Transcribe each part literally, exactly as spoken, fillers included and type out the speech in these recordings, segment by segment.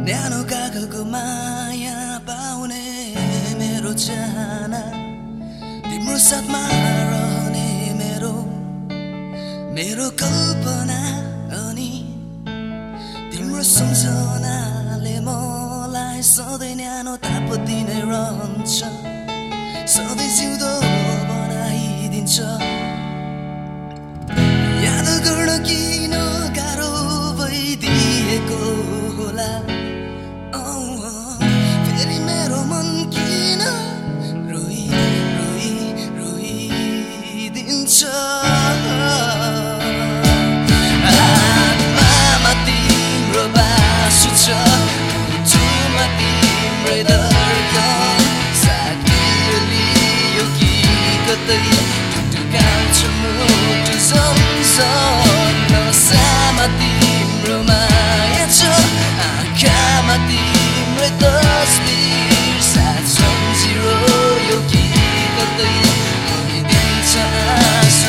न्यानो काखको माया पाउने मेरो चाहना तिम्रो साथमा रहने मेरो मेरो कल्पना अनि तिम्रो सम्झनाले मलाई सधैँ न्यानो ताप दिने रहन्छ सधैँ जिउँदो बनाइदिन्छ याद गर्न किन गाह्रो भइदिएको होला फेरि मेरो मन किन रोइ रोइ रोइदिन्छ आत्मामा तिम्रो बासु छ मुटुमा तिम्रै धड्कन साथीले लियो कि कतै टुटुकाउँछ मुटु सम्झन नसामा तिम्रो माया छ आँखामा तिम्रै तस्बिर साथ सम्झिरह्यो कि कतै रोइदिन्छ आँसु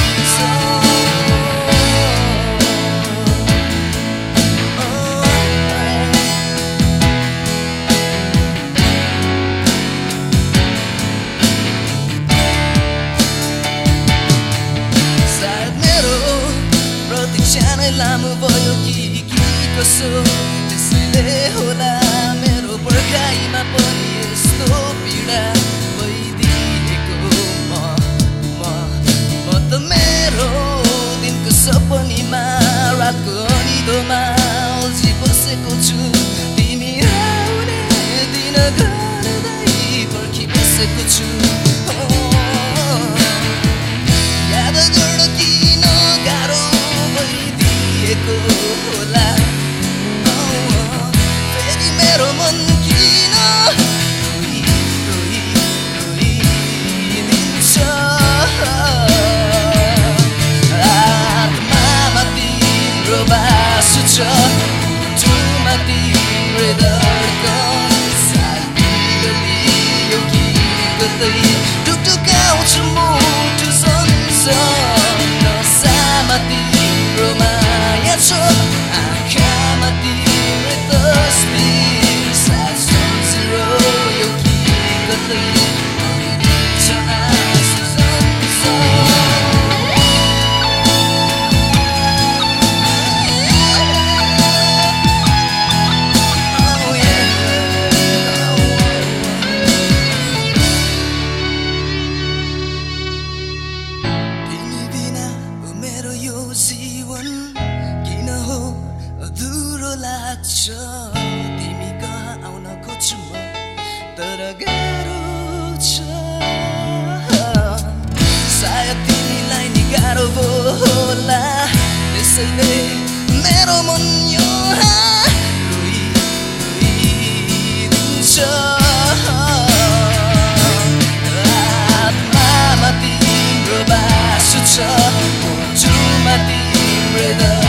सानै लामो भयो कि कि कसो त्यसैले होला मेरो पर्खाइमा पनि यस्तो पीडा भइदिएको म म म त मेरो दिनको सपनीमा रातको निदोमा उल्झी बसेको छु तिमी आउने दिन गर्दै पर्खिबसेको छु याद गर्न किन गाह्रो होला फेरि मेरो मन किन रोइ रोइ रोइदिन्छ आत्मामा तिम्रो बासु छ मुटुमा तिम्रै धड्कन साथीले लियो कि कतै टुकटुकाउँछ मुटु सम्झन नसामा तिम्रो माया छ आँखामा तिम्रै तस्बिर साथ सम्झिरह्यो कि कतै रोइदिन्छ आँसु तिमी बिना मेरो यो जीवन किन हो अधुरो लाग्छ तिमी कहाँ आउन खोज्छु म तर गाह्रो छ सायद तिमीलाई नि गाह्रो होला त्यसैले मेरो मन यो रोइ रोइदिन्छ आत्मामा तिम्रो बासु छ मुटुमा तिम्रै